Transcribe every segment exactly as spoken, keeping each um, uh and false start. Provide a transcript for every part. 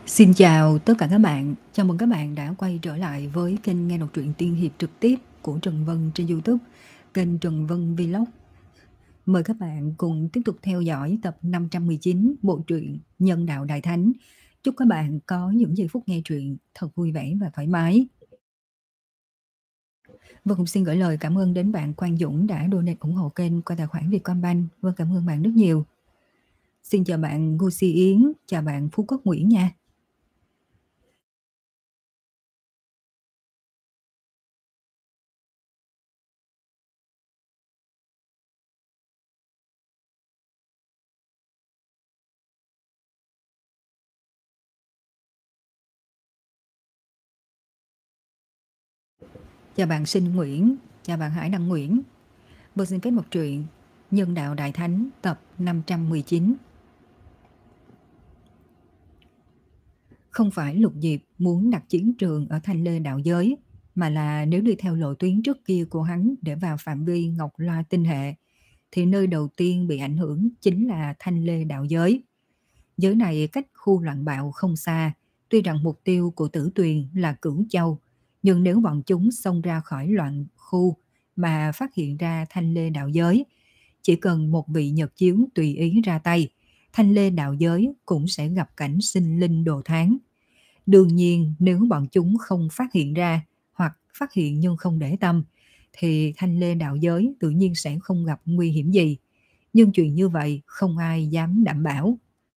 Xin chào tất cả các bạn, chào mừng các bạn đã quay trở lại với kênh nghe đọc truyện tiên hiệp trực tiếp của Trần Vân trên YouTube, kênh Trần Vân Vlog. Mời các bạn cùng tiếp tục theo dõi tập năm trăm mười chín bộ truyện Nhân Đạo Đại Thánh. Chúc các bạn có những giây phút nghe truyện thật vui vẻ và thoải mái. Vân cũng xin gửi lời cảm ơn đến bạn Quang Dũng đã donate ủng hộ kênh qua tài khoản Vietcombank. Vân cảm ơn bạn rất nhiều. Xin chào bạn Gucci Yến, chào bạn Phú Quốc Nguyễn nha. Chào bạn Sinh Nguyễn, chào bạn Hải Đăng Nguyễn. Vân xin phép một truyện Nhân Đạo Đại Thánh tập năm trăm mười chín. Không phải Lục Diệp muốn đặt chiến trường ở Thanh Lê Đạo Giới, mà là nếu đi theo lộ tuyến trước kia của hắn để vào phạm vi Ngọc Loa tinh hệ, thì nơi đầu tiên bị ảnh hưởng chính là Thanh Lê Đạo Giới. Giới này cách khu loạn bạo không xa, tuy rằng mục tiêu của Tử Tuyền là Cửu Châu, nhưng nếu bọn chúng xông ra khỏi loạn khu mà phát hiện ra Thanh Lê Đạo Giới, chỉ cần một vị Nhật Chiếu tùy ý ra tay, Thanh Lê Đạo Giới cũng sẽ gặp cảnh sinh linh đồ thán. Đương nhiên nếu bọn chúng không phát hiện ra, hoặc phát hiện nhưng không để tâm, thì Thanh Lê Đạo Giới tự nhiên sẽ không gặp nguy hiểm gì. Nhưng chuyện như vậy không ai dám đảm bảo.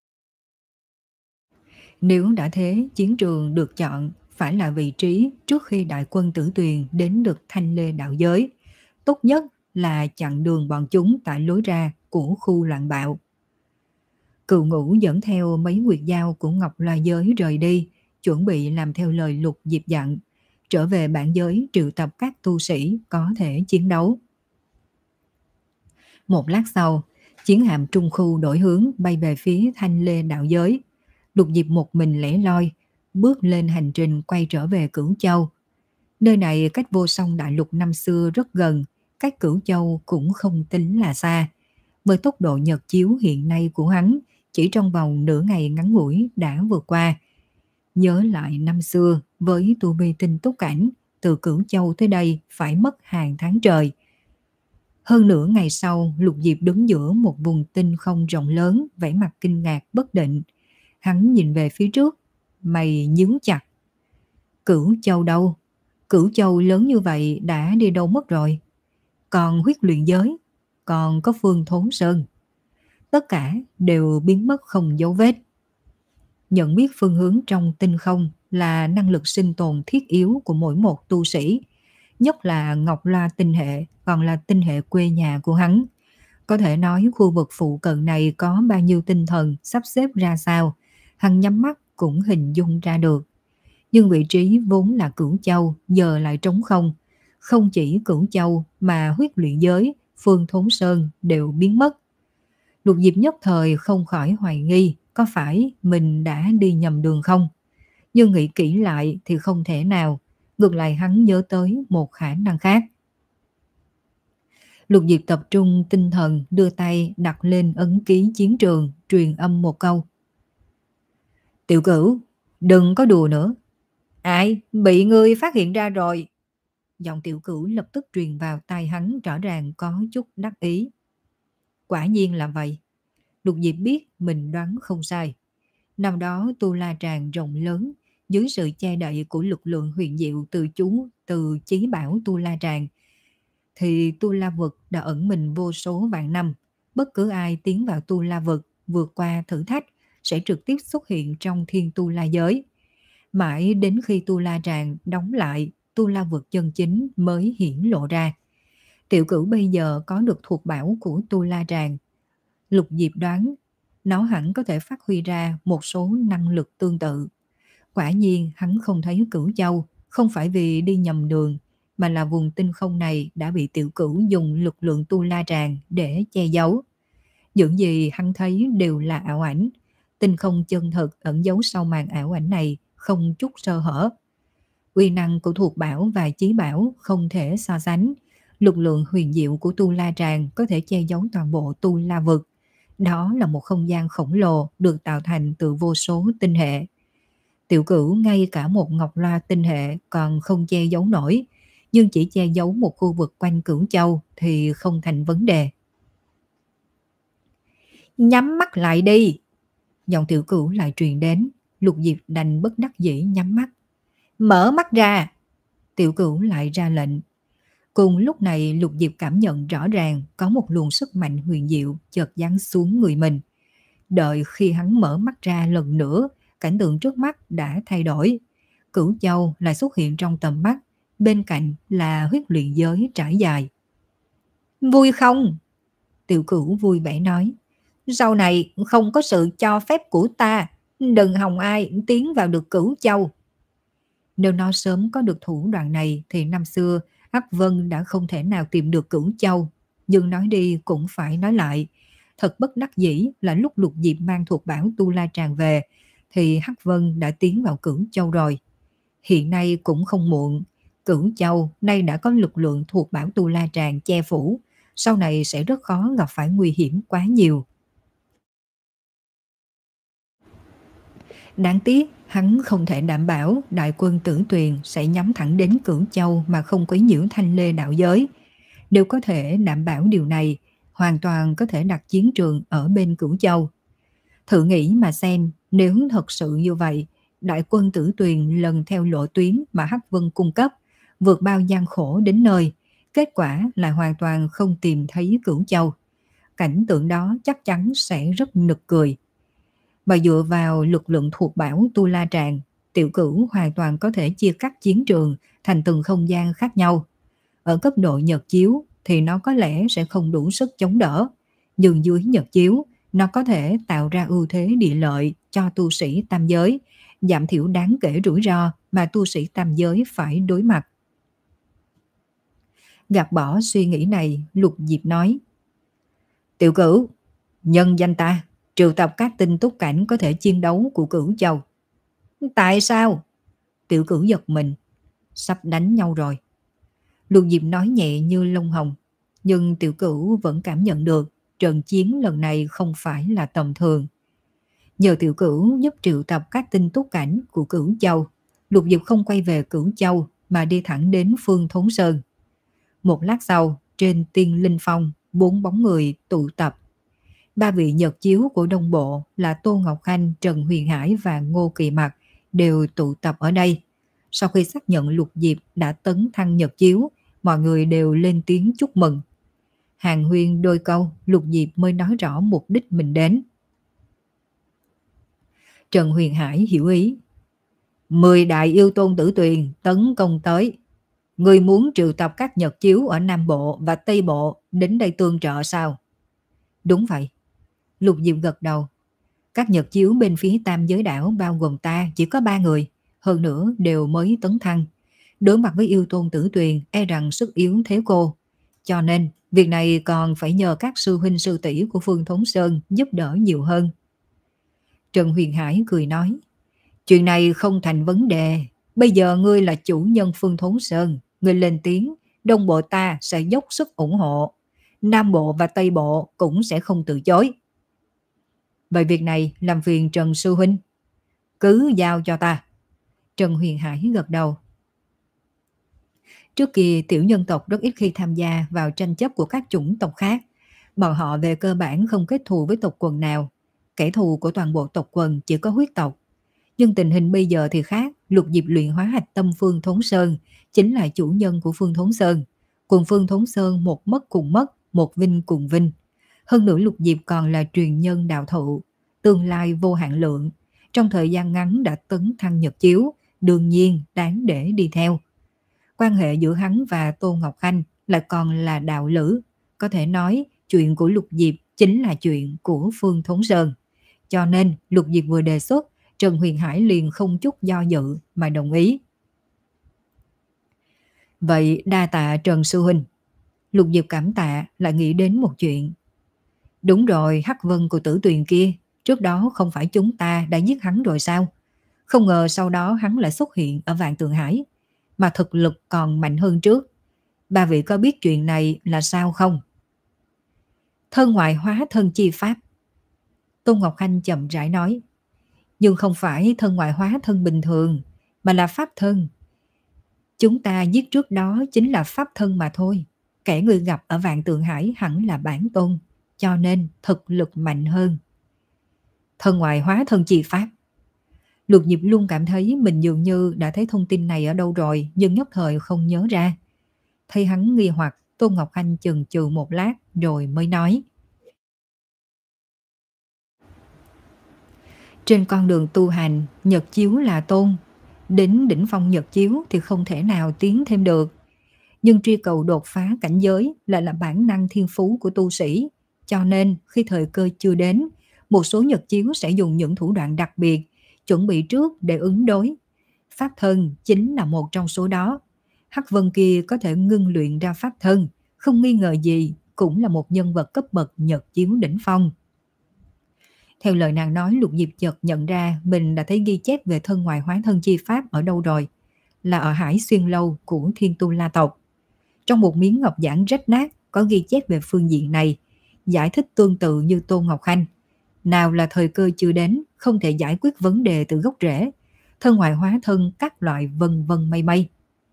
Nếu đã thế, chiến trường được chọn phải là vị trí trước khi đại quân Tử Tuyền đến được Thanh Lê Đạo Giới. Tốt nhất là chặn đường bọn chúng tại lối ra của khu loạn bạo. Cựu Ngũ dẫn theo mấy nguyệt dao của Ngọc Loa Giới rời đi, chuẩn bị làm theo lời Lục Diệp dặn, trở về bản giới triệu tập các tu sĩ có thể chiến đấu. Một lát sau, chiến hạm trung khu đổi hướng bay về phía Thanh Lê Đạo Giới. Lục Diệp một mình lẻ loi, bước lên hành trình quay trở về Cửu Châu. Nơi này cách vô song đại lục năm xưa rất gần, cách Cửu Châu cũng không tính là xa. Với tốc độ nhật chiếu hiện nay của hắn, chỉ trong vòng nửa ngày ngắn ngủi đã vượt qua. Nhớ lại năm xưa, với tu vi tinh túc cảnh, từ Cửu Châu tới đây phải mất hàng tháng trời. Hơn nửa ngày sau, Lục Diệp đứng giữa một vùng tinh không rộng lớn, vẻ mặt kinh ngạc bất định. Hắn nhìn về phía trước, mày nhíu chặt. Cửu Châu đâu? Cửu Châu lớn như vậy đã đi đâu mất rồi? Còn huyết luyện giới, còn có Phương Thốn Sơn. Tất cả đều biến mất không dấu vết. Nhận biết phương hướng trong tinh không là năng lực sinh tồn thiết yếu của mỗi một tu sĩ. Nhất là Ngọc Loa tinh hệ, còn là tinh hệ quê nhà của hắn. Có thể nói khu vực phụ cận này có bao nhiêu tinh thần sắp xếp ra sao, hắn nhắm mắt cũng hình dung ra được. Nhưng vị trí vốn là Cửu Châu giờ lại trống không. Không chỉ Cửu Châu mà huyết luyện giới, Phương Thốn Sơn đều biến mất. Lục Diệp nhất thời không khỏi hoài nghi có phải mình đã đi nhầm đường không. Nhưng nghĩ kỹ lại thì không thể nào. Ngược lại hắn nhớ tới một khả năng khác. Lục Diệp tập trung tinh thần, đưa tay đặt lên ấn ký chiến trường, truyền âm một câu. Tiểu Cửu, đừng có đùa nữa. Ai? Bị ngươi phát hiện ra rồi. Giọng Tiểu Cửu lập tức truyền vào tai hắn, rõ ràng có chút đắc ý. Quả nhiên là vậy. Lục Diệp biết mình đoán không sai. Năm đó Tu La Tràng rộng lớn, dưới sự che đậy của lực lượng huyền diệu từ chú từ chí bảo Tu La Tràng, thì Tu La Vực đã ẩn mình vô số vạn năm. Bất cứ ai tiến vào Tu La Vực vượt qua thử thách sẽ trực tiếp xuất hiện trong Thiên Tu La Giới. Mãi đến khi Tu La Tràng đóng lại, Tu La Vực chân chính mới hiển lộ ra. Tiểu Cửu bây giờ có được thuộc bảo của Tu La Tràng. Lục Diệp đoán nó hẳn có thể phát huy ra một số năng lực tương tự. Quả nhiên hắn không thấy Cửu Châu, không phải vì đi nhầm đường, mà là vùng tinh không này đã bị Tiểu Cửu dùng lực lượng Tu La Tràng để che giấu. Những gì hắn thấy đều là ảo ảnh. Tinh không chân thực ẩn giấu sau màn ảo ảnh này không chút sơ hở. Uy năng của thuộc bảo và chí bảo không thể so sánh. Lực lượng huyền diệu của Tu La Tràng có thể che giấu toàn bộ Tu La Vực. Đó là một không gian khổng lồ được tạo thành từ vô số tinh hệ. Tiểu Cửu ngay cả một ngọc loa tinh hệ còn không che giấu nổi, nhưng chỉ che giấu một khu vực quanh Cửu Châu thì không thành vấn đề. Nhắm mắt lại đi! Giọng Tiểu Cửu lại truyền đến, Lục Diệp đành bất đắc dĩ nhắm mắt. Mở mắt ra! Tiểu Cửu lại ra lệnh. Cùng lúc này Lục Diệp cảm nhận rõ ràng có một luồng sức mạnh huyền diệu chợt giáng xuống người mình. Đợi khi hắn mở mắt ra lần nữa, cảnh tượng trước mắt đã thay đổi. Cửu Châu lại xuất hiện trong tầm mắt, bên cạnh là huyết luyện giới trải dài. Vui không? Tiểu Cửu vui vẻ nói. Sau này không có sự cho phép của ta, đừng hòng ai tiến vào được Cửu Châu. Nếu nó sớm có được thủ đoạn này thì năm xưa Hắc Vân đã không thể nào tìm được Cửu Châu. Nhưng nói đi cũng phải nói lại. Thật bất đắc dĩ là lúc Lục Diệp mang thuộc bảo Tu La Tràng về thì Hắc Vân đã tiến vào Cửu Châu rồi. Hiện nay cũng không muộn. Cửu Châu nay đã có lực lượng thuộc bảo Tu La Tràng che phủ. Sau này sẽ rất khó gặp phải nguy hiểm quá nhiều. Đáng tiếc, hắn không thể đảm bảo đại quân Tử Tuyền sẽ nhắm thẳng đến Cửu Châu mà không quấy nhiễu Thanh Lê đạo giới. Nếu có thể đảm bảo điều này, hoàn toàn có thể đặt chiến trường ở bên Cửu Châu. Thử nghĩ mà xem, nếu thật sự như vậy, đại quân Tử Tuyền lần theo lộ tuyến mà Hắc Vân cung cấp, vượt bao gian khổ đến nơi, kết quả là hoàn toàn không tìm thấy Cửu Châu. Cảnh tượng đó chắc chắn sẽ rất nực cười. Mà dựa vào lực lượng thuộc bảo Tu La Tràng, Tiểu Cửu hoàn toàn có thể chia cắt chiến trường thành từng không gian khác nhau. Ở cấp độ nhật chiếu thì nó có lẽ sẽ không đủ sức chống đỡ, nhưng dưới nhật chiếu nó có thể tạo ra ưu thế địa lợi cho tu sĩ tam giới, giảm thiểu đáng kể rủi ro mà tu sĩ tam giới phải đối mặt. Gạt bỏ suy nghĩ này, Lục Diệp nói. Tiểu Cửu, nhân danh ta triệu tập các tinh túc cảnh có thể chiến đấu của Cửu Châu. Tại sao? Tiểu Cửu giật mình. Sắp đánh nhau rồi. Lục Diệp nói nhẹ như lông hồng, nhưng Tiểu Cửu vẫn cảm nhận được trận chiến lần này không phải là tầm thường. Nhờ Tiểu Cửu giúp triệu tập các tinh túc cảnh của Cửu Châu, Lục Diệp không quay về Cửu Châu mà đi thẳng đến Phương Thốn Sơn. Một lát sau, trên Tiên Linh Phong, bốn bóng người tụ tập. Ba vị nhật chiếu của Đông Bộ là Tô Ngọc Khanh, Trần Huyền Hải và Ngô Kỳ Mặc đều tụ tập ở đây. Sau khi xác nhận Lục Diệp đã tấn thăng nhật chiếu, mọi người đều lên tiếng chúc mừng. Hàng huyên đôi câu, Lục Diệp mới nói rõ mục đích mình đến. Trần Huyền Hải hiểu ý. Mười đại yêu tôn Tử Tuyền tấn công tới. Người muốn triệu tập các nhật chiếu ở Nam Bộ và Tây Bộ đến đây tương trợ sao? Đúng vậy. Lục Diệp gật đầu. Các nhật chiếu bên phía Tam Giới Đảo bao gồm ta chỉ có ba người, hơn nữa đều mới tấn thăng. Đối mặt với yêu tôn Tử Tuyền e rằng sức yếu thế cô. Cho nên việc này còn phải nhờ các sư huynh sư tỷ của Phương Thốn Sơn giúp đỡ nhiều hơn. Trần Huyền Hải cười nói. Chuyện này không thành vấn đề. Bây giờ ngươi là chủ nhân Phương Thốn Sơn. Ngươi lên tiếng, Đông Bộ ta sẽ dốc sức ủng hộ. Nam Bộ và Tây Bộ cũng sẽ không từ chối. Vậy việc này làm phiền Trần sư huynh. Cứ giao cho ta. Trần Huyền Hải gật đầu. Trước kia tiểu nhân tộc rất ít khi tham gia vào tranh chấp của các chủng tộc khác. Bọn họ về cơ bản không kết thù với tộc quần nào. Kẻ thù của toàn bộ tộc quần chỉ có huyết tộc. Nhưng tình hình bây giờ thì khác. Lục Diệp luyện hóa hạch tâm Phương Thốn Sơn chính là chủ nhân của Phương Thốn Sơn. Cùng Phương Thốn Sơn một mất cùng mất, một vinh cùng vinh. Hơn nữa Lục Diệp còn là truyền nhân đạo thụ, tương lai vô hạn lượng. Trong thời gian ngắn đã tấn thăng nhật chiếu, đương nhiên đáng để đi theo. Quan hệ giữa hắn và Tô Ngọc Khanh lại còn là đạo lữ. Có thể nói chuyện của Lục Diệp chính là chuyện của Phương Thốn Sơn. Cho nên Lục Diệp vừa đề xuất, Trần Huyền Hải liền không chút do dự mà đồng ý. Vậy đa tạ Trần sư huynh. Lục Diệp cảm tạ lại nghĩ đến một chuyện. Đúng rồi, Hắc Vân của Tử Tuyền kia, trước đó không phải chúng ta đã giết hắn rồi sao? Không ngờ sau đó hắn lại xuất hiện ở Vạn Tượng Hải, mà thực lực còn mạnh hơn trước. Ba vị có biết chuyện này là sao không? Thân ngoại hóa thân chi pháp. Tôn Ngọc Khanh chậm rãi nói. nhưng không phải thân ngoại hóa thân bình thường, mà là pháp thân. Chúng ta giết trước đó chính là pháp thân mà thôi. Kẻ ngươi gặp ở Vạn Tượng Hải hẳn là bản tôn, cho nên thực lực mạnh hơn. Thân ngoại hóa thân chi pháp. Lục Diệp luôn cảm thấy mình dường như đã thấy thông tin này ở đâu rồi, nhưng nhất thời không nhớ ra. Thấy hắn nghi hoặc, Tôn Ngọc Khanh chần chừ một lát rồi mới nói. Trên con đường tu hành, nhật chiếu là tôn. Đến đỉnh phong nhật chiếu thì không thể nào tiến thêm được. Nhưng truy cầu đột phá cảnh giới lại là bản năng thiên phú của tu sĩ. Cho nên khi thời cơ chưa đến, một số nhật chiếu sẽ dùng những thủ đoạn đặc biệt, chuẩn bị trước để ứng đối. Pháp thân chính là một trong số đó. Hắc Vân kia có thể ngưng luyện ra pháp thân, không nghi ngờ gì cũng là một nhân vật cấp bậc nhật chiếu đỉnh phong. Theo lời nàng nói, Lục Diệp chợt nhận ra mình đã thấy ghi chép về thân ngoại hóa thân chi pháp ở đâu rồi, là ở Hải Xuyên Lâu của Thiên Tu La tộc. Trong một miếng ngọc giản rách nát có ghi chép về phương diện này, giải thích tương tự như Tôn Ngọc Khanh. Nào là thời cơ chưa đến, không thể giải quyết vấn đề từ gốc rễ, thân ngoại hóa thân các loại vân vân mây mây.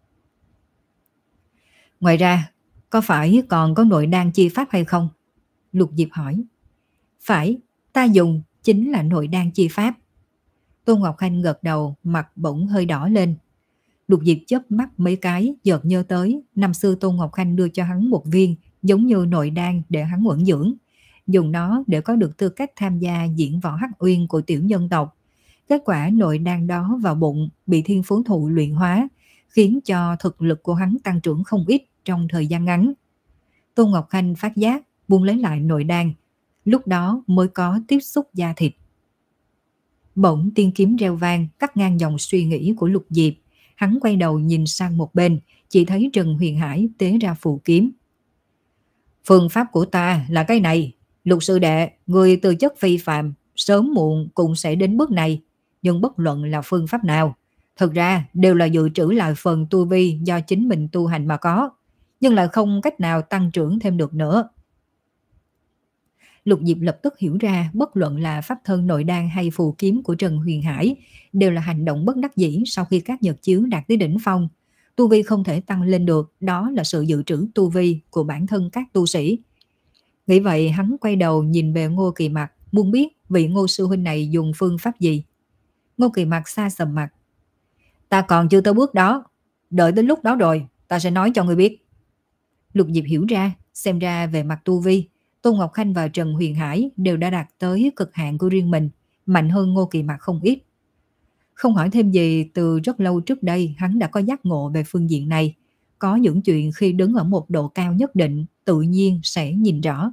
Ngoài ra, có phải còn có nội đan chi pháp hay không? Lục Diệp hỏi. Phải, ta dùng chính là nội đan chi pháp. Tôn Ngọc Khanh gật đầu, mặt bỗng hơi đỏ lên. Lục Diệp chớp mắt mấy cái, chợt nhớ tới năm xưa Tôn Ngọc Khanh đưa cho hắn một viên giống như nội đan để hắn uẩn dưỡng, dùng nó để có được tư cách tham gia diễn võ Hắc Uyên của tiểu nhân tộc. Kết quả nội đan đó vào bụng bị thiên phú thụ luyện hóa, khiến cho thực lực của hắn tăng trưởng không ít trong thời gian ngắn. Tôn Ngọc Khanh phát giác, buông lấy lại nội đan, lúc đó mới có tiếp xúc da thịt. Bỗng tiên kiếm reo vang, cắt ngang dòng suy nghĩ của Lục Diệp. Hắn quay đầu nhìn sang một bên, chỉ thấy Trần Huyền Hải tế ra phù kiếm. Phương pháp của ta là cái này. Lục sư đệ, người tư chất phi phàm, sớm muộn cũng sẽ đến bước này. Nhưng bất luận là phương pháp nào, thực ra đều là dự trữ lại phần tu vi do chính mình tu hành mà có, nhưng lại không cách nào tăng trưởng thêm được nữa. Lục Diệp lập tức hiểu ra, bất luận là pháp thân nội đan hay phù kiếm của Trần Huyền Hải đều là hành động bất đắc dĩ sau khi các nhật chiếu đạt tới đỉnh phong. Tu vi không thể tăng lên được, đó là sự dự trữ tu vi của bản thân các tu sĩ. Nghĩ vậy, hắn quay đầu nhìn về Ngô Kỳ Mặc, muốn biết vị Ngô sư huynh này dùng phương pháp gì. Ngô Kỳ Mặc xa sầm mặt. Ta còn chưa tới bước đó, đợi đến lúc đó rồi, ta sẽ nói cho ngươi biết. Lục Diệp hiểu ra, xem ra về mặt tu vi, Tôn Ngọc Khanh và Trần Huyền Hải đều đã đạt tới cực hạn của riêng mình, mạnh hơn Ngô Kỳ Mặc không ít. Không hỏi thêm gì, từ rất lâu trước đây hắn đã có giác ngộ về phương diện này. Có những chuyện khi đứng ở một độ cao nhất định, tự nhiên sẽ nhìn rõ.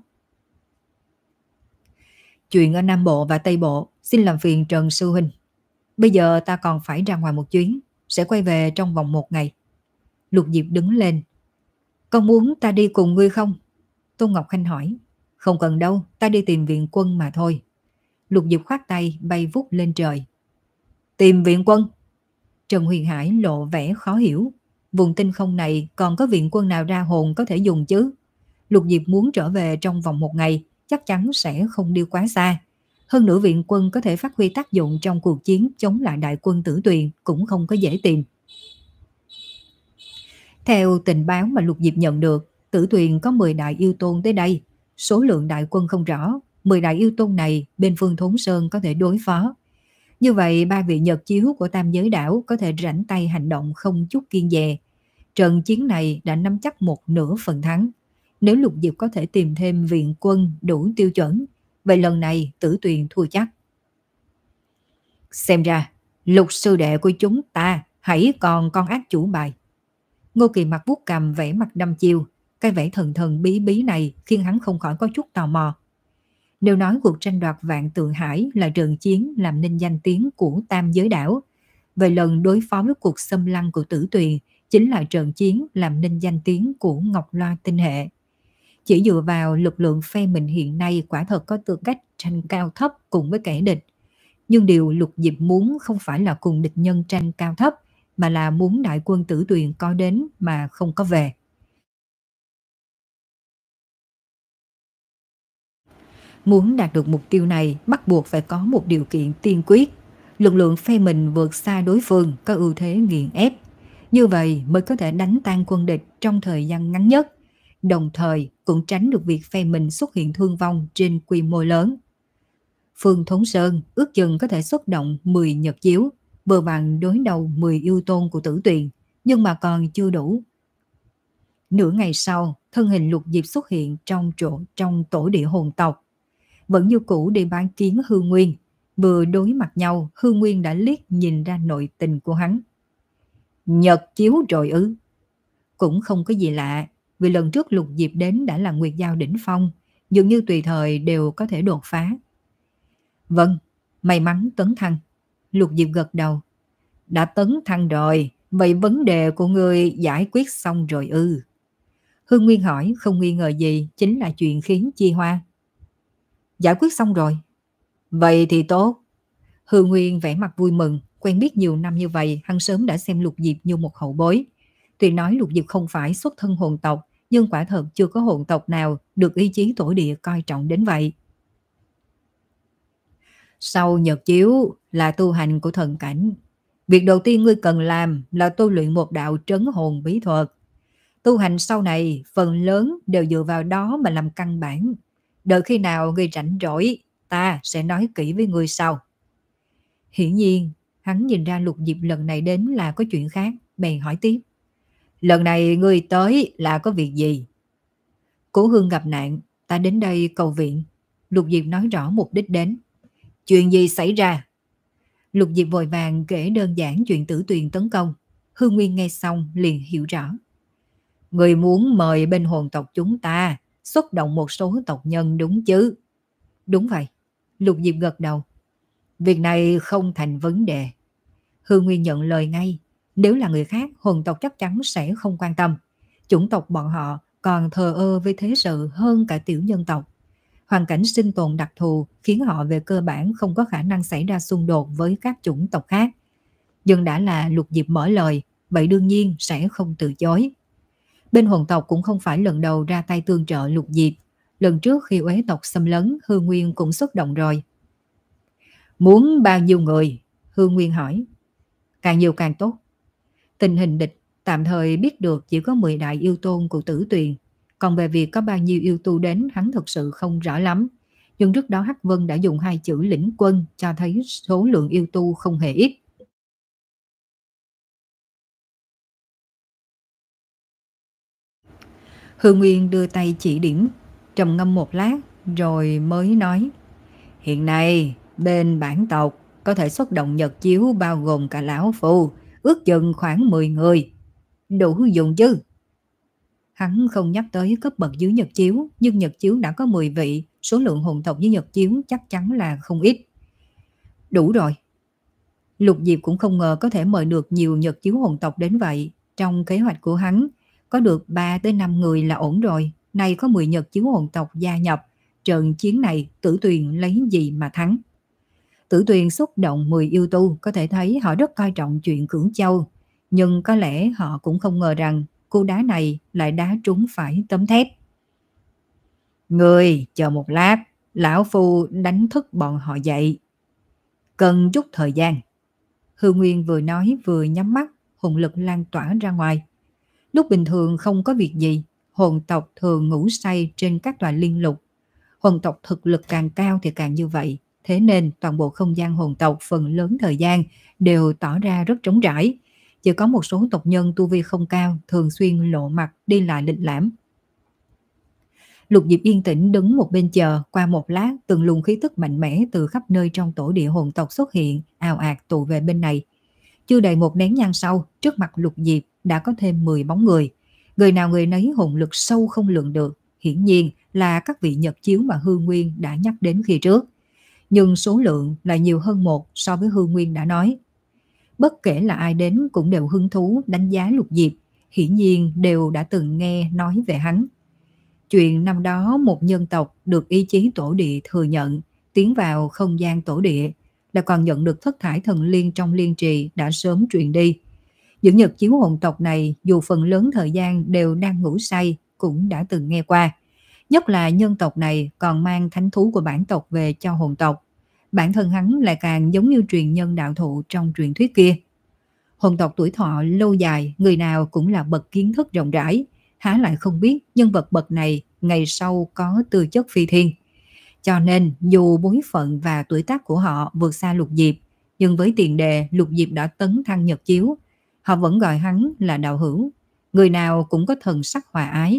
Chuyện ở Nam Bộ và Tây Bộ, xin làm phiền Trần Sư Huynh. Bây giờ ta còn phải ra ngoài một chuyến, sẽ quay về trong vòng một ngày. Lục Diệp đứng lên. Con muốn ta đi cùng ngươi không? Tôn Ngọc Khanh hỏi. Không cần đâu, ta đi tìm viện quân mà thôi. Lục Diệp khoát tay bay vút lên trời. Tìm viện quân? Trần Huyền Hải lộ vẻ khó hiểu. Vùng tinh không này còn có viện quân nào ra hồn có thể dùng chứ? Lục Diệp muốn trở về trong vòng một ngày, chắc chắn sẽ không đi quá xa. Hơn nữa viện quân có thể phát huy tác dụng trong cuộc chiến chống lại đại quân Tử Tuyền cũng không có dễ tìm. Theo tình báo mà Lục Diệp nhận được, Tử Tuyền có mười đại yêu tôn tới đây. Số lượng đại quân không rõ, mười đại yêu tôn này bên Phương Thốn Sơn có thể đối phó. Như vậy ba vị nhật chiếu của tam giới đảo có thể rảnh tay hành động không chút kiêng dè. Trận chiến này đã nắm chắc một nửa phần thắng. Nếu Lục Diệp có thể tìm thêm viện quân đủ tiêu chuẩn, vậy lần này Tử Tuyền thua chắc. Xem ra, Lục sư đệ của chúng ta hãy còn con ác chủ bài. Ngô Kỳ Mặc vuốt cằm vẻ mặt đăm chiêu. Cái vẻ thần thần bí bí này khiến hắn không khỏi có chút tò mò. Nếu nói cuộc tranh đoạt Vạn Tượng Hải là trận chiến làm nên danh tiếng của tam giới đảo, vậy lần đối phó với cuộc xâm lăng của Tử Tuyền chính là trận chiến làm nên danh tiếng của Ngọc Loa tinh hệ. Chỉ dựa vào lực lượng phe mình hiện nay quả thật có tư cách tranh cao thấp cùng với kẻ địch. Nhưng điều Lục Diệp muốn không phải là cùng địch nhân tranh cao thấp, mà là muốn đại quân Tử Tuyền có đến mà không có về. Muốn đạt được mục tiêu này bắt buộc phải có một điều kiện tiên quyết. Lực lượng phe mình vượt xa đối phương, có ưu thế nghiền ép. Như vậy mới có thể đánh tan quân địch trong thời gian ngắn nhất, đồng thời cũng tránh được việc phe mình xuất hiện thương vong trên quy mô lớn. Phương Thốn Sơn ước chừng có thể xuất động mười nhật chiếu, vừa bằng đối đầu mười yêu tôn của Tử Tuyền, nhưng mà còn chưa đủ. Nửa ngày sau, thân hình Lục Diệp xuất hiện trong chỗ trong tổ địa hồn tộc. Vẫn như cũ đi bán kiến Hư Nguyên, vừa đối mặt nhau, Hư Nguyên đã liếc nhìn ra nội tình của hắn. Nhật chiếu rồi ư? Cũng không có gì lạ, vì lần trước Lục Diệp đến đã là Nguyệt Giao đỉnh phong, dường như tùy thời đều có thể đột phá. Vâng, may mắn tấn thăng. Lục Diệp gật đầu. Đã tấn thăng rồi, vậy vấn đề của ngươi giải quyết xong rồi ư? Hương Nguyên hỏi không nghi ngờ gì, chính là chuyện khiến Chi Hoa. Giải quyết xong rồi. Vậy thì tốt. Hương Nguyên vẻ mặt vui mừng, quen biết nhiều năm như vậy, hắn sớm đã xem Lục Diệp như một hậu bối. Tuy nói Lục Diệp không phải xuất thân hồn tộc, nhưng quả thật chưa có hồn tộc nào được ý chí tổ địa coi trọng đến vậy. Sau nhật chiếu là tu hành của thần cảnh. Việc đầu tiên ngươi cần làm là tu luyện một đạo trấn hồn bí thuật. Tu hành sau này phần lớn đều dựa vào đó mà làm căn bản. Đợi khi nào ngươi rảnh rỗi, ta sẽ nói kỹ với ngươi sau. Hiển nhiên, hắn nhìn ra Lục Diệp lần này đến là có chuyện khác, bèn hỏi tiếp. Lần này ngươi tới là có việc gì? Cố Hương gặp nạn, ta đến đây cầu viện. Lục Diệp nói rõ mục đích đến. Chuyện gì xảy ra? Lục Diệp vội vàng kể đơn giản chuyện Tử Tuyền tấn công. Hương Nguyên nghe xong liền hiểu rõ. Người muốn mời bên hồn tộc chúng ta xuất động một số tộc nhân đúng chứ? Đúng vậy. Lục Diệp gật đầu. Việc này không thành vấn đề. Hương Nguyên nhận lời ngay. Nếu là người khác, hồn tộc chắc chắn sẽ không quan tâm. Chủng tộc bọn họ còn thờ ơ với thế sự hơn cả tiểu nhân tộc. Hoàn cảnh sinh tồn đặc thù khiến họ về cơ bản không có khả năng xảy ra xung đột với các chủng tộc khác. Nhưng đã là Lục Diệp mở lời, vậy đương nhiên sẽ không từ chối. Bên hồn tộc cũng không phải lần đầu ra tay tương trợ Lục Diệp. Lần trước khi Uế tộc xâm lấn, Hương Nguyên cũng xuất động rồi. Muốn bao nhiêu người? Hương Nguyên hỏi. Càng nhiều càng tốt. Tình hình địch tạm thời biết được chỉ có mười đại yêu tôn của Tử Tuyền. Còn về việc có bao nhiêu yêu tu đến hắn thực sự không rõ lắm. Nhưng trước đó Hắc Vân đã dùng hai chữ lĩnh quân cho thấy số lượng yêu tu không hề ít. Hương Nguyên đưa tay chỉ điểm, trầm ngâm một lát rồi mới nói. Hiện nay bên bản tộc có thể xuất động nhật chiếu bao gồm cả lão phu, ước chừng khoảng mười người. Đủ dùng chứ? Hắn không nhắc tới cấp bậc dưới nhật chiếu, nhưng nhật chiếu đã có mười vị, số lượng hồn tộc với nhật chiếu chắc chắn là không ít. Đủ rồi. Lục Diệp cũng không ngờ có thể mời được nhiều nhật chiếu hồn tộc đến vậy. Trong kế hoạch của hắn, có được ba tới năm người là ổn rồi. Nay có mười nhật chiếu hồn tộc gia nhập, trận chiến này Tử Tuyền lấy gì mà thắng? Tử Tuyền xúc động mười yêu tu, có thể thấy họ rất coi trọng chuyện Cưỡng Châu. Nhưng có lẽ họ cũng không ngờ rằng cú đá này lại đá trúng phải tấm thép. Người chờ một lát, lão phu đánh thức bọn họ dậy. Cần chút thời gian. Hương Nguyên vừa nói vừa nhắm mắt, hồn lực lan tỏa ra ngoài. Lúc bình thường không có việc gì, hồn tộc thường ngủ say trên các tòa liên lục. Hồn tộc thực lực càng cao thì càng như vậy. Thế nên toàn bộ không gian hồn tộc phần lớn thời gian đều tỏ ra rất trống rãi. Chỉ có một số tộc nhân tu vi không cao thường xuyên lộ mặt đi lại lịch lãm. Lục Diệp yên tĩnh đứng một bên chờ, qua một lát từng luồng khí tức mạnh mẽ từ khắp nơi trong tổ địa hồn tộc xuất hiện, ào ạt tụ về bên này. Chưa đầy một nén nhang sau, trước mặt Lục Diệp đã có thêm mười bóng người. Người nào người nấy hồn lực sâu không lượng được, hiển nhiên là các vị nhật chiếu mà Hương Nguyên đã nhắc đến khi trước. Nhưng số lượng lại nhiều hơn một so với Hương Nguyên đã nói. Bất kể là ai đến cũng đều hứng thú đánh giá Lục Diệp, hiển nhiên đều đã từng nghe nói về hắn. Chuyện năm đó một nhân tộc được ý chí tổ địa thừa nhận, tiến vào không gian tổ địa, là còn nhận được thất thải thần liên trong liên trì đã sớm truyền đi. Những nhật chiếu hồn tộc này dù phần lớn thời gian đều đang ngủ say cũng đã từng nghe qua. Nhất là nhân tộc này còn mang thánh thú của bản tộc về cho hồn tộc. Bản thân hắn lại càng giống như truyền nhân đạo thụ trong truyền thuyết kia. Hồn tộc tuổi thọ lâu dài, người nào cũng là bậc kiến thức rộng rãi, há lại không biết nhân vật bậc này ngày sau có tư chất phi thiên. Cho nên dù bối phận và tuổi tác của họ vượt xa Lục Diệp, nhưng với tiền đề Lục Diệp đã tấn thăng nhật chiếu, họ vẫn gọi hắn là đạo hữu, người nào cũng có thần sắc hòa ái.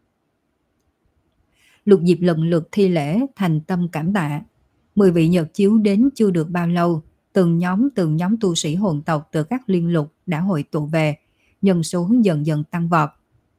Lục Diệp lần lượt thi lễ thành tâm cảm tạ. Mười vị nhật chiếu đến chưa được bao lâu, từng nhóm từng nhóm tu sĩ hồn tộc từ các liên lục đã hội tụ về, nhân số dần dần tăng vọt.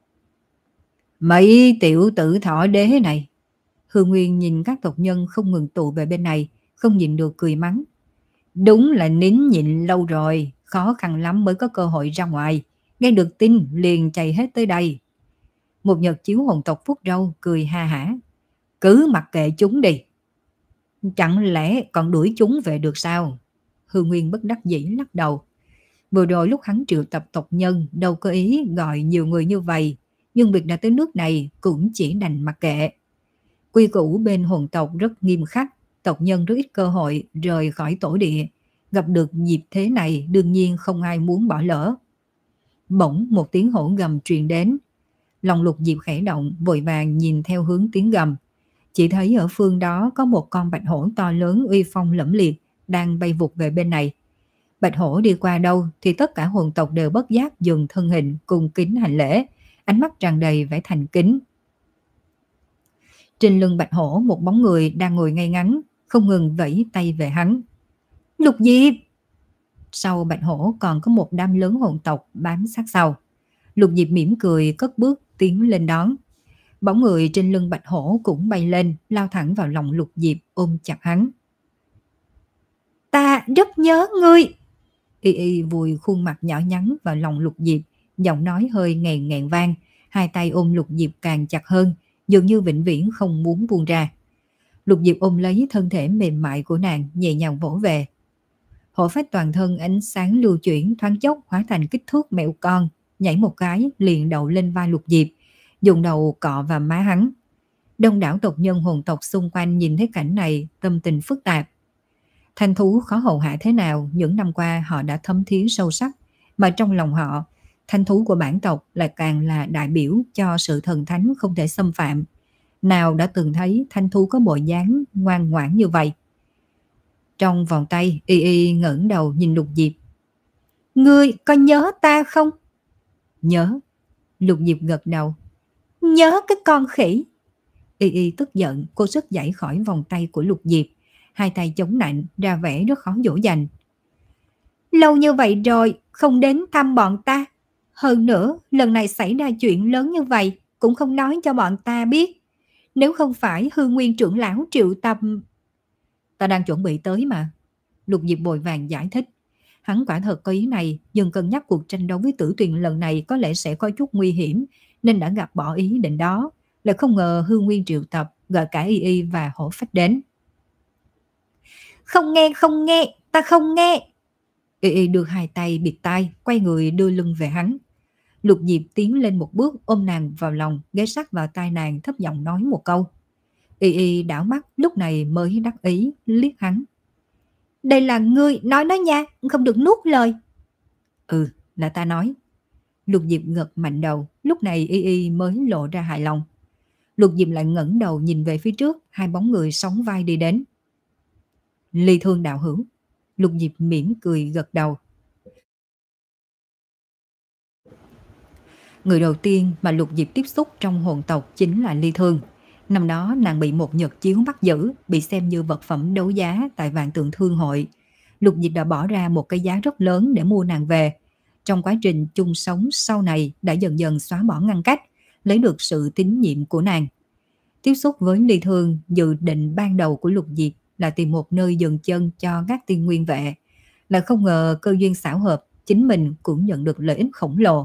Mấy tiểu tử thỏ đế này. Hương Nguyên nhìn các tộc nhân không ngừng tụ về bên này, không nhịn được cười mắng. Đúng là nín nhịn lâu rồi, khó khăn lắm mới có cơ hội ra ngoài. Nghe được tin liền chạy hết tới đây. Một nhật chiếu hồn tộc Phúc Râu cười ha hả. Cứ mặc kệ chúng đi. Chẳng lẽ còn đuổi chúng về được sao? Hương Nguyên bất đắc dĩ lắc đầu. Vừa rồi lúc hắn triệu tập tộc nhân đâu có ý gọi nhiều người như vậy, nhưng việc đã tới nước này cũng chỉ đành mặc kệ. Quy củ bên hồn tộc rất nghiêm khắc, tộc nhân rất ít cơ hội rời khỏi tổ địa. Gặp được dịp thế này đương nhiên không ai muốn bỏ lỡ. Bỗng một tiếng hổ gầm truyền đến. Lòng Lục Diệp khẽ động, vội vàng nhìn theo hướng tiếng gầm. Chỉ thấy ở phương đó có một con bạch hổ to lớn uy phong lẫm liệt đang bay vụt về bên này. Bạch hổ đi qua đâu thì tất cả hồn tộc đều bất giác dừng thân hình cung kính hành lễ, ánh mắt tràn đầy vẻ thành kính. Trên lưng bạch hổ một bóng người đang ngồi ngay ngắn, không ngừng vẫy tay về hắn. Lục Diệp! Sau bạch hổ còn có một đám lớn hồn tộc bám sát sau. Lục Diệp mỉm cười cất bước tiến lên đón. Bóng người trên lưng bạch hổ cũng bay lên, lao thẳng vào lòng Lục Diệp ôm chặt hắn. Ta rất nhớ ngươi! Y Y vùi khuôn mặt nhỏ nhắn vào lòng Lục Diệp, giọng nói hơi nghẹn nghẹn vang, hai tay ôm Lục Diệp càng chặt hơn, dường như vĩnh viễn không muốn buông ra. Lục Diệp ôm lấy thân thể mềm mại của nàng, nhẹ nhàng vỗ về. Hổ phách toàn thân ánh sáng lưu chuyển, thoáng chốc hóa thành kích thước mèo con, nhảy một cái liền đậu lên vai Lục Diệp, dùng đầu cọ vào má hắn. Đông đảo tộc nhân hồn tộc xung quanh nhìn thấy cảnh này, tâm tình phức tạp. Thanh thú khó hầu hạ thế nào, những năm qua họ đã thấm thía sâu sắc, mà trong lòng họ, thanh thú của bản tộc lại càng là đại biểu cho sự thần thánh không thể xâm phạm. Nào đã từng thấy thanh thú có bộ dáng ngoan ngoãn như vậy. Trong vòng tay, Y Y ngẩng đầu nhìn Lục Diệp. Ngươi có nhớ ta không? Nhớ. Lục Diệp gật đầu. Nhớ cái con khỉ. Y Y tức giận, cô sức giãy khỏi vòng tay của Lục Diệp, hai tay chống nạnh ra vẻ rất khó dỗ dành. Lâu như vậy rồi không đến thăm bọn ta, hơn nữa lần này xảy ra chuyện lớn như vậy cũng không nói cho bọn ta biết. Nếu không phải Hương Nguyên trưởng lão triệu tập... Ta đang chuẩn bị tới mà. Lục Diệp vội vàng giải thích. Hắn quả thật có ý này, nhưng cân nhắc cuộc tranh đấu với Tử Tuyền lần này có lẽ sẽ có chút nguy hiểm, nên đã gạt bỏ ý định đó. Lại không ngờ Hương Nguyên triệu tập, gọi cả Y Y và hổ phách đến. Không nghe, không nghe, ta không nghe. Y Y đưa hai tay bịt tai, quay người đưa lưng về hắn. Lục Diệp tiến lên một bước, ôm nàng vào lòng, ghé sát vào tai nàng, thấp giọng nói một câu. Y Y đảo mắt, lúc này mới đắc ý liếc hắn. Đây là ngươi nói đó nha, không được nuốt lời. Ừ, là ta nói. Lục Diệp gật mạnh đầu, lúc này Y Y mới lộ ra hài lòng. Lục Diệp lại ngẩng đầu nhìn về phía trước, hai bóng người sóng vai đi đến. Ly Thương đạo hữu. Lục Diệp mỉm cười gật đầu. Người đầu tiên mà Lục Diệp tiếp xúc trong hồn tộc chính là Ly Thương. Năm đó nàng bị một nhật chiếu bắt giữ, bị xem như vật phẩm đấu giá tại Vạn Tượng Thương hội. Lục Diệp đã bỏ ra một cái giá rất lớn để mua nàng về. Trong quá trình chung sống sau này đã dần dần xóa bỏ ngăn cách, lấy được sự tín nhiệm của nàng. Tiếp xúc với Ly Thương, dự định ban đầu của Lục Diệp là tìm một nơi dừng chân cho các tiên nguyên vệ. Lại không ngờ cơ duyên xảo hợp, chính mình cũng nhận được lợi ích khổng lồ.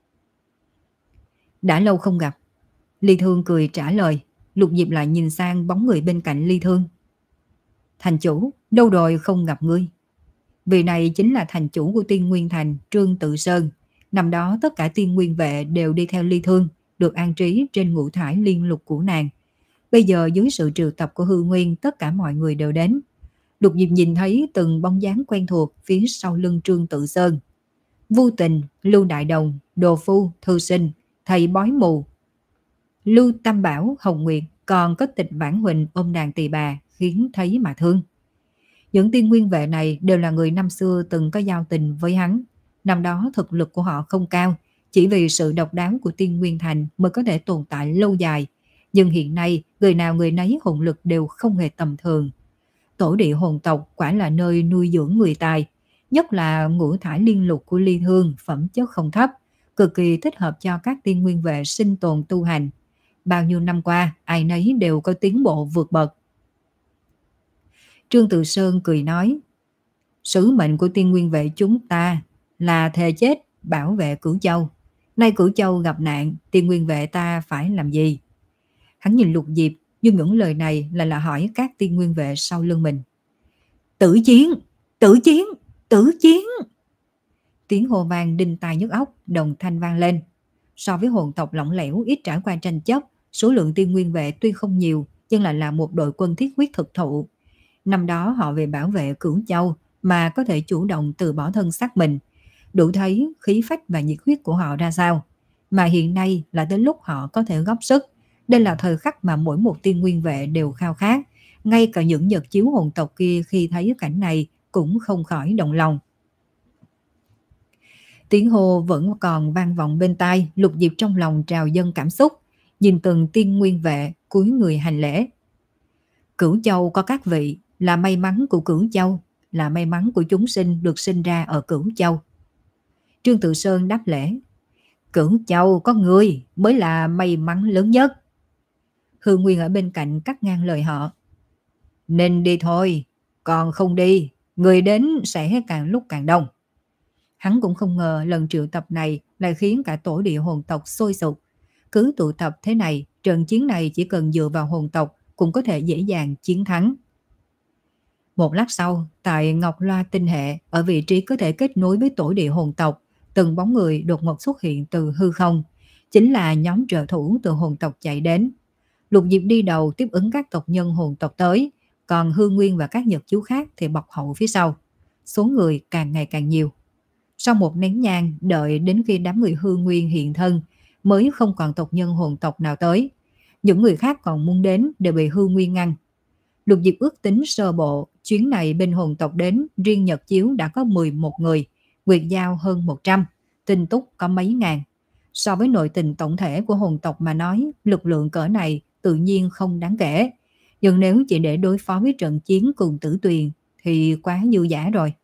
Đã lâu không gặp. Ly Thương cười trả lời. Lục Diệp lại nhìn sang bóng người bên cạnh Ly Thương. Thành chủ, đâu rồi không gặp ngươi? Vị này chính là thành chủ của Tiên Nguyên Thành, Trương Tự Sơn. Năm đó tất cả tiên nguyên vệ đều đi theo Ly Thương, được an trí trên ngũ thải liên lục của nàng. Bây giờ dưới sự triệu tập của Hư Nguyên, tất cả mọi người đều đến. Lục Diệp nhìn thấy từng bóng dáng quen thuộc phía sau lưng Trương Tự Sơn. Vu Tình, Lưu Đại Đồng, Đồ Phu, Thư Sinh, Thầy Bói Mù, Lưu Tam Bảo, Hồng Nguyệt, còn có Tịch Vãn Huỳnh ôm đàn tỳ bà khiến thấy mà thương. Những tiên nguyên vệ này đều là người năm xưa từng có giao tình với hắn. Năm đó thực lực của họ không cao, chỉ vì sự độc đáo của tiên nguyên thành mới có thể tồn tại lâu dài. Nhưng hiện nay, người nào người nấy hồn lực đều không hề tầm thường. Tổ địa hồn tộc quả là nơi nuôi dưỡng người tài, nhất là ngũ thải liên lục của Ly Thương phẩm chất không thấp, cực kỳ thích hợp cho các tiên nguyên vệ sinh tồn tu hành. Bao nhiêu năm qua, ai nấy đều có tiến bộ vượt bậc. Trương Tự Sơn cười nói, sứ mệnh của tiên nguyên vệ chúng ta là thề chết bảo vệ Cửu Châu. Nay Cửu Châu gặp nạn, tiên nguyên vệ ta phải làm gì? Hắn nhìn Lục Diệp, nhưng những lời này là là hỏi các tiên nguyên vệ sau lưng mình. Tử chiến! Tử chiến! Tử chiến! Tiếng hô vang đinh tai nhức óc, đồng thanh vang lên. So với hồn tộc lỏng lẻo ít trải qua tranh chấp, số lượng tiên nguyên vệ tuy không nhiều, nhưng lại là một đội quân thiết huyết thực thụ. Năm đó họ về bảo vệ Cửu Châu mà có thể chủ động từ bỏ thân xác mình, đủ thấy khí phách và nhiệt huyết của họ ra sao. Mà hiện nay là đến lúc họ có thể góp sức. Đây là thời khắc mà mỗi một tiên nguyên vệ đều khao khát. Ngay cả những nhật chiếu hồn tộc kia khi thấy cảnh này cũng không khỏi động lòng. Tiếng hô vẫn còn vang vọng bên tai. Lục Diệp trong lòng trào dâng cảm xúc, nhìn từng tiên nguyên vệ cúi người hành lễ. Cửu Châu có các vị, là may mắn của Cửu Châu, là may mắn của chúng sinh được sinh ra ở Cửu Châu. Trương Tự Sơn đáp lễ. Cửu Châu có người mới là may mắn lớn nhất. Hư Nguyên ở bên cạnh cắt ngang lời họ. Nên đi thôi, còn không đi, người đến sẽ càng lúc càng đông. Hắn cũng không ngờ lần triệu tập này lại khiến cả tổ địa hồn tộc sôi sục. Cứ tụ tập thế này, trận chiến này chỉ cần dựa vào hồn tộc cũng có thể dễ dàng chiến thắng. Một lát sau, tại Ngọc Loa tinh hệ, ở vị trí có thể kết nối với tổ địa hồn tộc, từng bóng người đột ngột xuất hiện từ hư không, chính là nhóm trợ thủ từ hồn tộc chạy đến. Lục Diệp đi đầu tiếp ứng các tộc nhân hồn tộc tới, còn Hư Nguyên và các nhật chiếu khác thì bọc hậu phía sau. Số người càng ngày càng nhiều. Sau một nén nhang, đợi đến khi đám người Hư Nguyên hiện thân, mới không còn tộc nhân hồn tộc nào tới. Những người khác còn muốn đến đều bị Hư Nguyên ngăn. Lục Diệp ước tính sơ bộ, chuyến này bên hồn tộc đến, riêng nhật chiếu đã có mười một người, Nguyệt Giao hơn một trăm, Tinh Túc có mấy ngàn. So với nội tình tổng thể của hồn tộc mà nói, lực lượng cỡ này tự nhiên không đáng kể. Nhưng nếu chỉ để đối phó với trận chiến cùng Tử Tuyền thì quá dư dả rồi.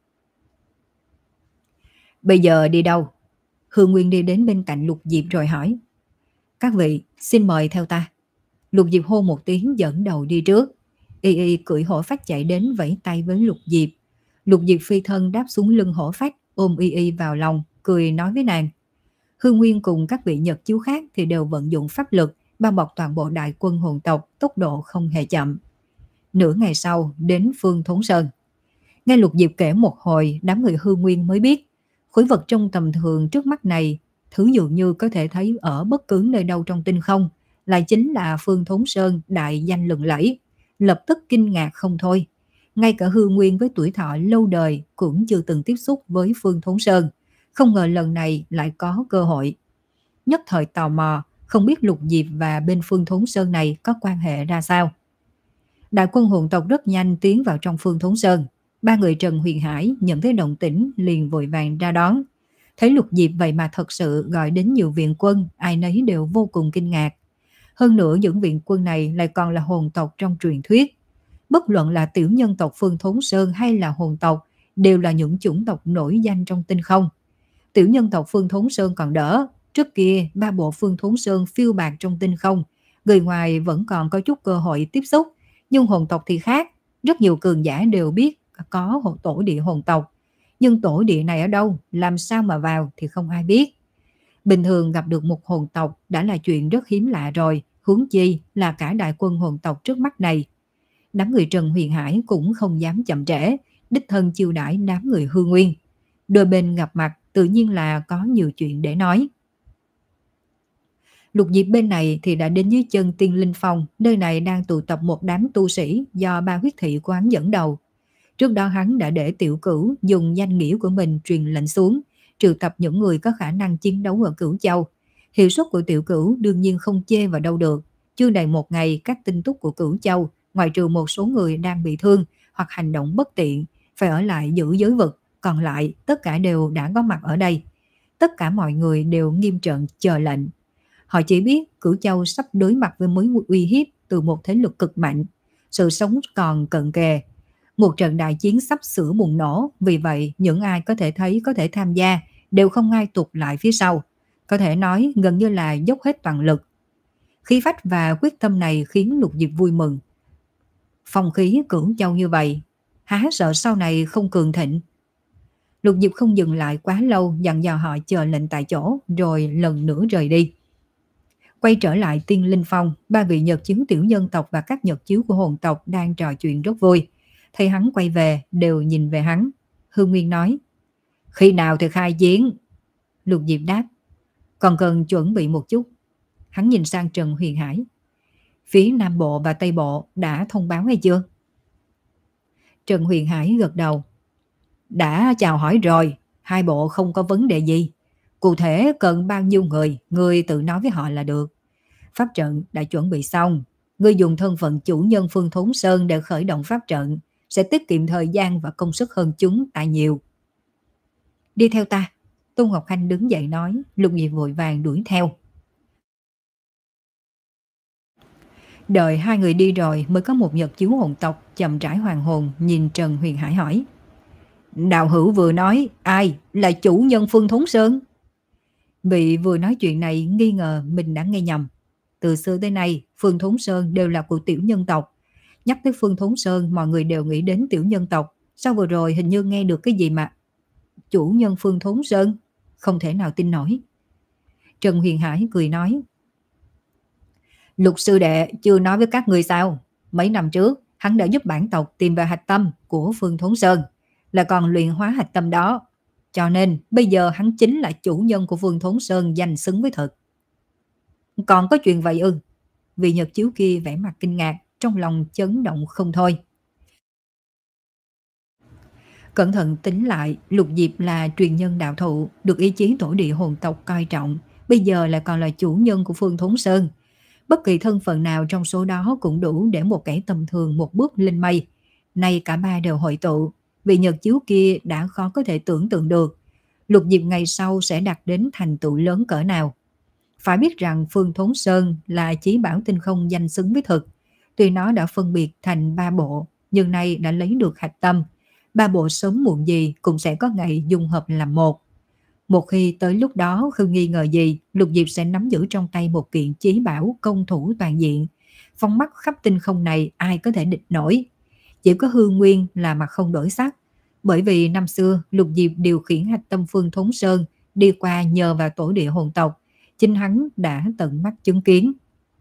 Bây giờ đi đâu? Hương Nguyên đi đến bên cạnh Lục Diệp rồi hỏi. Các vị, xin mời theo ta. Lục Diệp hô một tiếng dẫn đầu đi trước. Y Y cưỡi hổ phách chạy đến vẫy tay với Lục Diệp. Lục Diệp phi thân đáp xuống lưng hổ phách, ôm Y Y vào lòng, cười nói với nàng. Hương Nguyên cùng các vị nhật chiếu khác thì đều vận dụng pháp lực, bao bọc toàn bộ đại quân hồn tộc, tốc độ không hề chậm. Nửa ngày sau, đến Phương Thốn Sơn. Nghe Lục Diệp kể một hồi, đám người Hương Nguyên mới biết, khối vật trong tầm thường trước mắt này, thứ dường như có thể thấy ở bất cứ nơi đâu trong tinh không, lại chính là Phương Thốn Sơn đại danh lừng lẫy. Lập tức kinh ngạc không thôi. Ngay cả Hương Nguyên với tuổi thọ lâu đời cũng chưa từng tiếp xúc với Phương Thốn Sơn. Không ngờ lần này lại có cơ hội. Nhất thời tò mò, không biết Lục Diệp và bên Phương Thốn Sơn này có quan hệ ra sao. Đại quân hồn tộc rất nhanh tiến vào trong Phương Thốn Sơn. Ba người Trần Huyền Hải nhận thấy động tĩnh liền vội vàng ra đón. Thấy Lục Diệp vậy mà thật sự gọi đến nhiều viện quân, ai nấy đều vô cùng kinh ngạc. Hơn nữa những viện quân này lại còn là hồn tộc trong truyền thuyết. Bất luận là tiểu nhân tộc Phương Thốn Sơn hay là hồn tộc, đều là những chủng tộc nổi danh trong tinh không. Tiểu nhân tộc Phương Thốn Sơn còn đỡ, trước kia ba bộ Phương Thốn Sơn phiêu bạt trong tinh không, người ngoài vẫn còn có chút cơ hội tiếp xúc, nhưng hồn tộc thì khác, rất nhiều cường giả đều biết có tổ địa hồn tộc, nhưng tổ địa này ở đâu, làm sao mà vào thì không ai biết. Bình thường gặp được một hồn tộc đã là chuyện rất hiếm lạ rồi, huống chi là cả đại quân hồn tộc trước mắt này. Đám người Trần Huyền Hải cũng không dám chậm trễ, đích thân chiêu đãi đám người Hư Nguyên. Đôi bên gặp mặt tự nhiên là có nhiều chuyện để nói. Lục Diệp bên này thì đã đến dưới chân Tiên Linh Phong, nơi này đang tụ tập một đám tu sĩ do ba huyết thị quán dẫn đầu. Trước đó hắn đã để Tiểu Cửu dùng danh nghĩa của mình truyền lệnh xuống, triệu tập những người có khả năng chiến đấu ở Cửu Châu. Hiệu suất của Tiểu Cửu đương nhiên không chê vào đâu được. Chưa đầy một ngày, các tinh túc của Cửu Châu, ngoại trừ một số người đang bị thương hoặc hành động bất tiện, phải ở lại giữ giới vực, còn lại tất cả đều đã có mặt ở đây. Tất cả mọi người đều nghiêm trận chờ lệnh. Họ chỉ biết Cửu Châu sắp đối mặt với mối uy hiếp từ một thế lực cực mạnh. Sự sống còn cận kề. Một trận đại chiến sắp sửa bùng nổ, vì vậy những ai có thể thấy có thể tham gia đều không ai tụt lại phía sau. Có thể nói gần như là dốc hết toàn lực. Khí phách và quyết tâm này khiến Lục Diệp vui mừng. Phong khí Cửu Châu như vậy, há sợ sau này không cường thịnh. Lục Diệp không dừng lại quá lâu, dặn dò họ chờ lệnh tại chỗ, rồi lần nữa rời đi. Quay trở lại Tiên Linh Phong, ba vị nhật chiếu tiểu nhân tộc và các nhật chiếu của hồn tộc đang trò chuyện rất vui. Thấy hắn quay về, đều nhìn về hắn. Hương Nguyên nói, khi nào thì khai chiến? Lục Diệp đáp, còn cần chuẩn bị một chút. Hắn nhìn sang Trần Huyền Hải. Phía Nam Bộ và Tây Bộ đã thông báo hay chưa? Trần Huyền Hải gật đầu. Đã chào hỏi rồi, hai bộ không có vấn đề gì. Cụ thể cần bao nhiêu người, ngươi tự nói với họ là được. Pháp trận đã chuẩn bị xong. Ngươi dùng thân phận chủ nhân Phương Thốn Sơn để khởi động pháp trận, sẽ tiết kiệm thời gian và công sức hơn chúng tại nhiều. Đi theo ta. Tôn Ngọc Khanh đứng dậy nói. Lục Diệp vội vàng đuổi theo. Đợi hai người đi rồi mới có một nhật chiếu hồn tộc chậm rãi hoàn hồn nhìn Trần Huyền Hải hỏi. Đạo hữu vừa nói ai là chủ nhân Phương Thốn Sơn? Vị vừa nói chuyện này nghi ngờ mình đã nghe nhầm. Từ xưa tới nay Phương Thốn Sơn đều là của tiểu nhân tộc. Nhắc tới Phương Thốn Sơn mọi người đều nghĩ đến tiểu nhân tộc. Sao vừa rồi hình như nghe được cái gì mà chủ nhân Phương Thốn Sơn? Không thể nào tin nổi. Trần Huyền Hải cười nói, Lục sư đệ chưa nói với các người sao? Mấy năm trước hắn đã giúp bản tộc tìm về hạch tâm của Phương Thốn Sơn, là còn luyện hóa hạch tâm đó. Cho nên bây giờ hắn chính là chủ nhân của Phương Thốn Sơn, danh xứng với thực. Còn có chuyện vậy ư? Vị nhật chiếu kia vẻ mặt kinh ngạc, trong lòng chấn động không thôi. Cẩn thận tính lại, Lục Diệp là truyền nhân đạo thụ, được ý chí tổ địa hồn tộc coi trọng, bây giờ lại còn là chủ nhân của Phương Thốn Sơn. Bất kỳ thân phận nào trong số đó cũng đủ để một kẻ tầm thường một bước lên mây. Nay cả ba đều hội tụ, vị nhật chiếu kia đã khó có thể tưởng tượng được Lục Diệp ngày sau sẽ đạt đến thành tựu lớn cỡ nào. Phải biết rằng Phương Thốn Sơn là chí bảo tinh không danh xứng với thực. Tuy nó đã phân biệt thành ba bộ, nhưng nay đã lấy được hạch tâm. Ba bộ sớm muộn gì cũng sẽ có ngày dung hợp làm một. Một khi tới lúc đó không nghi ngờ gì, Lục Diệp sẽ nắm giữ trong tay một kiện chí bảo công thủ toàn diện. Phong mắt khắp tinh không này ai có thể địch nổi. Chỉ có Hương Nguyên là mặt không đổi sắc. Bởi vì năm xưa Lục Diệp điều khiển hạch tâm Phương Thốn Sơn đi qua nhờ vào tổ địa hồn tộc, chính hắn đã tận mắt chứng kiến.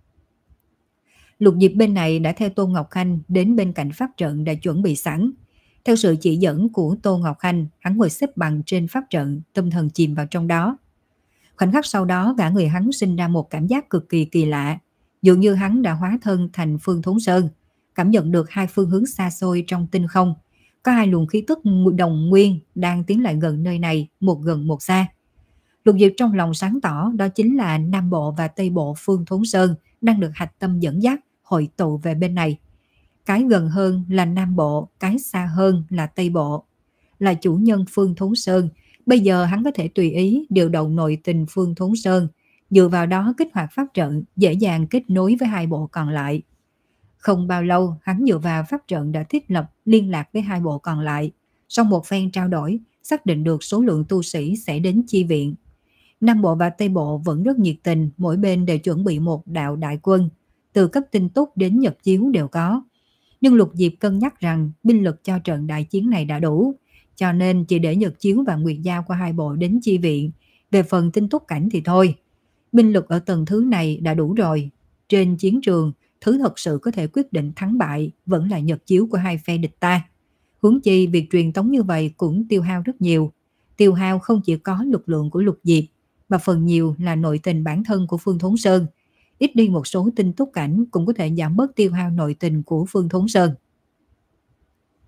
Lục Diệp bên này đã theo Tô Ngọc Khanh đến bên cạnh pháp trận đã chuẩn bị sẵn. Theo sự chỉ dẫn của Tô Ngọc Khanh, hắn ngồi xếp bằng trên pháp trận, tâm thần chìm vào trong đó. Khoảnh khắc sau đó, cả người hắn sinh ra một cảm giác cực kỳ kỳ lạ, dường như hắn đã hóa thân thành Phương Thốn Sơn, cảm nhận được hai phương hướng xa xôi trong tinh không. Có hai luồng khí tức đồng nguyên đang tiến lại gần nơi này, một gần một xa. Lục Diệp trong lòng sáng tỏ đó chính là Nam Bộ và Tây Bộ Phương Thốn Sơn đang được hạch tâm dẫn dắt, hội tụ về bên này. Cái gần hơn là Nam Bộ, cái xa hơn là Tây Bộ. Là chủ nhân Phương Thốn Sơn, bây giờ hắn có thể tùy ý điều động nội tình Phương Thốn Sơn, dựa vào đó kích hoạt pháp trận, dễ dàng kết nối với hai bộ còn lại. Không bao lâu, hắn dựa vào pháp trận đã thiết lập liên lạc với hai bộ còn lại. Sau một phen trao đổi, xác định được số lượng tu sĩ sẽ đến chi viện. Nam Bộ và Tây Bộ vẫn rất nhiệt tình, mỗi bên đều chuẩn bị một đạo đại quân. Từ cấp tinh túc đến nhật chiếu đều có. Nhưng Lục Diệp cân nhắc rằng binh lực cho trận đại chiến này đã đủ, cho nên chỉ để nhật chiếu và nguyệt giao qua hai bộ đến chi viện. Về phần tinh túc cảnh thì thôi. Binh lực ở tầng thứ này đã đủ rồi. Trên chiến trường, thứ thật sự có thể quyết định thắng bại vẫn là nhật chiếu của hai phe địch ta. Huống chi việc truyền tống như vậy cũng tiêu hao rất nhiều. Tiêu hao không chỉ có lực lượng của Lục Diệp, mà phần nhiều là nội tình bản thân của Phương Thốn Sơn. Ít đi một số tinh túc cảnh cũng có thể giảm bớt tiêu hao nội tình của Phương Thốn Sơn.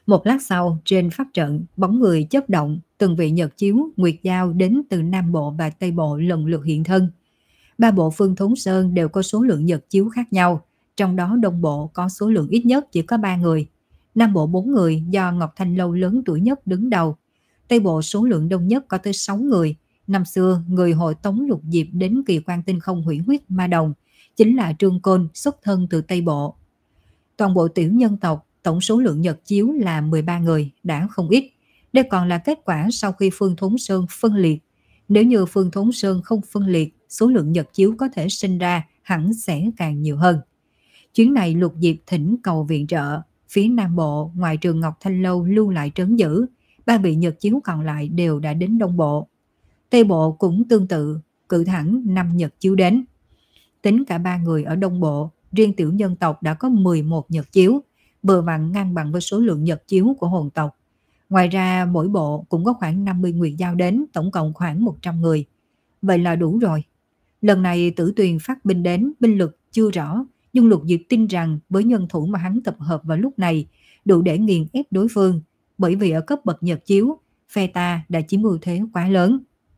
Một lát sau, trên pháp trận, bóng người chớp động, từng vị nhật chiếu, nguyệt giao đến từ Nam Bộ và Tây Bộ lần lượt hiện thân. Ba bộ Phương Thốn Sơn đều có số lượng nhật chiếu khác nhau, trong đó Đông Bộ có số lượng ít nhất chỉ có ba người, Nam Bộ bốn người do Ngọc Thanh Lâu lớn tuổi nhất đứng đầu, Tây Bộ số lượng đông nhất có tới sáu người. Năm xưa, người hộ tống Lục Diệp đến kỳ quan tinh không hủy huyết ma đồng chính là Trương Côn xuất thân từ Tây Bộ. Toàn bộ tiểu nhân tộc, tổng số lượng nhật chiếu là mười ba người, đã không ít. Đây còn là kết quả sau khi Phương Thốn Sơn phân liệt. Nếu như Phương Thốn Sơn không phân liệt, số lượng nhật chiếu có thể sinh ra hẳn sẽ càng nhiều hơn. Chuyến này Lục Diệp thỉnh cầu viện trợ, phía Nam Bộ ngoài trường Ngọc Thanh Lâu lưu lại trấn giữ, ba vị nhật chiếu còn lại đều đã đến Đông Bộ. Tây Bộ cũng tương tự, cử thẳng năm nhật chiếu đến. Tính cả ba người ở Đông Bộ, riêng tiểu nhân tộc đã có mười một nhật chiếu, vừa vặn ngang bằng với số lượng nhật chiếu của hồn tộc. Ngoài ra mỗi bộ cũng có khoảng năm mươi nguyệt giao đến, tổng cộng khoảng một trăm người. Vậy là đủ rồi. Lần này Tử Tuyền phát binh đến, binh lực chưa rõ, nhưng Lục Diệp tin rằng với nhân thủ mà hắn tập hợp vào lúc này, đủ để nghiền ép đối phương, bởi vì ở cấp bậc nhật chiếu, phe ta đã chiếm ưu thế quá lớn.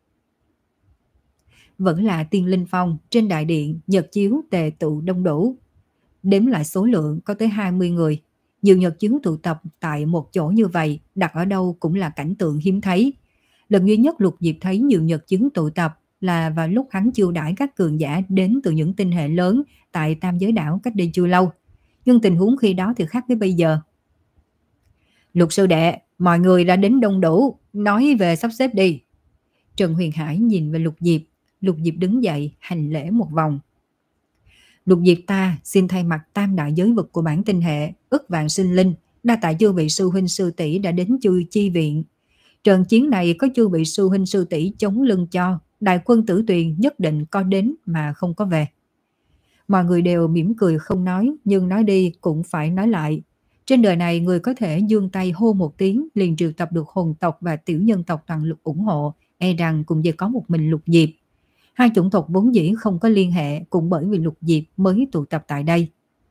Vẫn là Tiên Linh Phong, trên đại điện, nhật chiếu tề tụ đông đủ. Đếm lại số lượng có tới hai mươi người. Nhiều nhật chiếu tụ tập tại một chỗ như vậy, đặt ở đâu cũng là cảnh tượng hiếm thấy. Lần duy nhất Lục Diệp thấy nhiều nhật chiếu tụ tập là vào lúc hắn chiêu đãi các cường giả đến từ những tinh hệ lớn tại Tam Giới Đảo cách đây chưa lâu. Nhưng tình huống khi đó thì khác với bây giờ. Lục sư đệ, mọi người đã đến đông đủ, nói về sắp xếp đi. Trần Huyền Hải nhìn về Lục Diệp, Lục Diệp đứng dậy hành lễ một vòng. Lục Diệp ta xin thay mặt tam đại giới vực của bản tinh hệ, ức vạn sinh linh, đa tạ chư vị sư huynh sư tỷ đã đến chư chi viện. Trận chiến này có chư vị sư huynh sư tỷ chống lưng cho, đại quân Tử Tuyền nhất định có đến mà không có về. Mọi người đều mỉm cười không nói, nhưng nói đi cũng phải nói lại. Trên đời này người có thể giương tay hô một tiếng liền triệu tập được hồn tộc và tiểu nhân tộc toàn lực ủng hộ, e rằng cũng chỉ có một mình Lục Diệp. Hai chủng tộc vốn dĩ không có liên hệ, cũng bởi vì Lục Diệp mới tụ tập tại đây.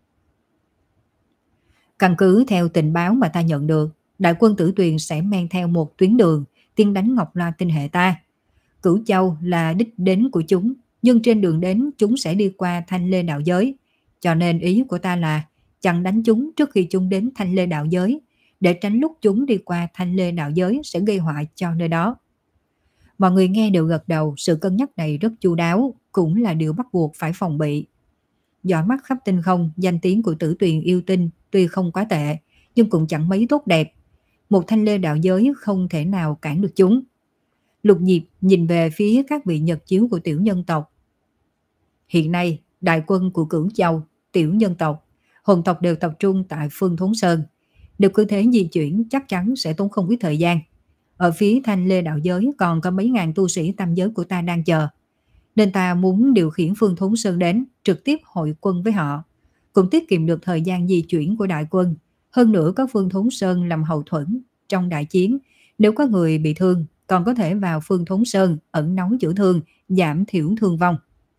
Căn cứ theo tình báo mà ta nhận được, đại quân Tử Tuyền sẽ men theo một tuyến đường tiến đánh Ngọc Loa tinh hệ ta. Cửu Châu là đích đến của chúng, nhưng trên đường đến chúng sẽ đi qua Thanh Lê đạo giới. Cho nên ý của ta là chặn đánh chúng trước khi chúng đến Thanh Lê đạo giới, để tránh lúc chúng đi qua Thanh Lê đạo giới sẽ gây họa cho nơi đó. Mọi người nghe đều gật đầu, sự cân nhắc này rất chu đáo, cũng là điều bắt buộc phải phòng bị. Dõi mắt khắp tinh không, danh tiếng của Tử Tuyền yêu tinh tuy không quá tệ, nhưng cũng chẳng mấy tốt đẹp. Một Thanh Lê đạo giới không thể nào cản được chúng. Lục Diệp nhìn về phía các vị nhật chiếu của tiểu nhân tộc. Hiện nay, đại quân của Cửu Châu, tiểu nhân tộc, hồn tộc đều tập trung tại Phương Thốn Sơn. Nếu cứ thế di chuyển chắc chắn sẽ tốn không ít thời gian. Ở phía Thanh Lê đạo giới còn có mấy ngàn tu sĩ tam giới của ta đang chờ. Nên ta muốn điều khiển Phương Thốn Sơn đến, trực tiếp hội quân với họ. Cũng tiết kiệm được thời gian di chuyển của đại quân. Hơn nữa có Phương Thốn Sơn làm hậu thuẫn trong đại chiến. Nếu có người bị thương, còn có thể vào Phương Thốn Sơn ẩn náu chữa thương, giảm thiểu thương vong.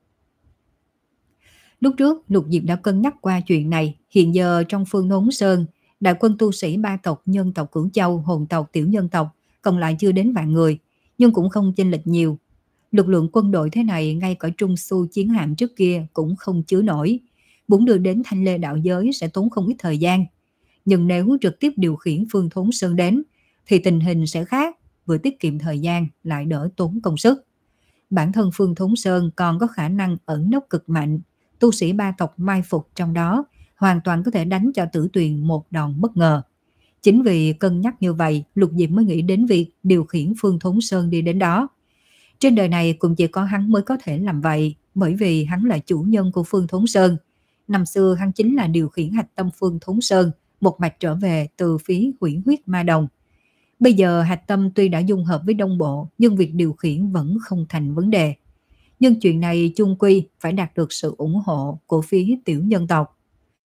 Lúc trước, Lục Diệp đã cân nhắc qua chuyện này. Hiện giờ trong Phương Thốn Sơn, đại quân tu sĩ ba tộc nhân tộc Cửu Châu, hồn tộc, tiểu nhân tộc còn lại chưa đến vạn người, nhưng cũng không chênh lệch nhiều. Lực lượng quân đội thế này ngay cả Trung Su chiến hạm trước kia cũng không chứa nổi. Muốn đưa đến Thanh Lê đạo giới sẽ tốn không ít thời gian. Nhưng nếu trực tiếp điều khiển Phương Thốn Sơn đến, thì tình hình sẽ khác, vừa tiết kiệm thời gian lại đỡ tốn công sức. Bản thân Phương Thốn Sơn còn có khả năng ẩn nấp cực mạnh, tu sĩ ba tộc mai phục trong đó, hoàn toàn có thể đánh cho Tử Tuyền một đòn bất ngờ. Chính vì cân nhắc như vậy, Lục Diệp mới nghĩ đến việc điều khiển Phương Thốn Sơn đi đến đó. Trên đời này cũng chỉ có hắn mới có thể làm vậy, bởi vì hắn là chủ nhân của Phương Thốn Sơn. Năm xưa hắn chính là điều khiển hạch tâm Phương Thốn Sơn, một mạch trở về từ phía hủy huyết ma đồng. Bây giờ hạch tâm tuy đã dung hợp với Đông Bộ, nhưng việc điều khiển vẫn không thành vấn đề. Nhưng chuyện này chung quy phải đạt được sự ủng hộ của phía tiểu nhân tộc.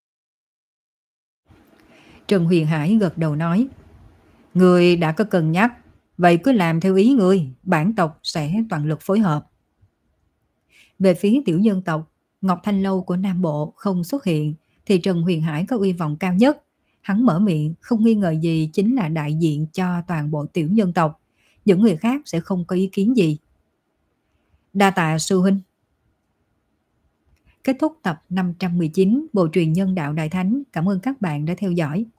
Trần Huyền Hải gật đầu nói, người đã có cân nhắc, vậy cứ làm theo ý người, bản tộc sẽ toàn lực phối hợp. Về phía tiểu nhân tộc, Ngọc Thanh Lâu của Nam Bộ không xuất hiện, thì Trần Huyền Hải có uy vọng cao nhất. Hắn mở miệng không nghi ngờ gì chính là đại diện cho toàn bộ tiểu nhân tộc. Những người khác sẽ không có ý kiến gì. Đa tạ sư huynh. Kết thúc tập năm trăm mười chín Bộ truyện Nhân đạo Đại Thánh. Cảm ơn các bạn đã theo dõi.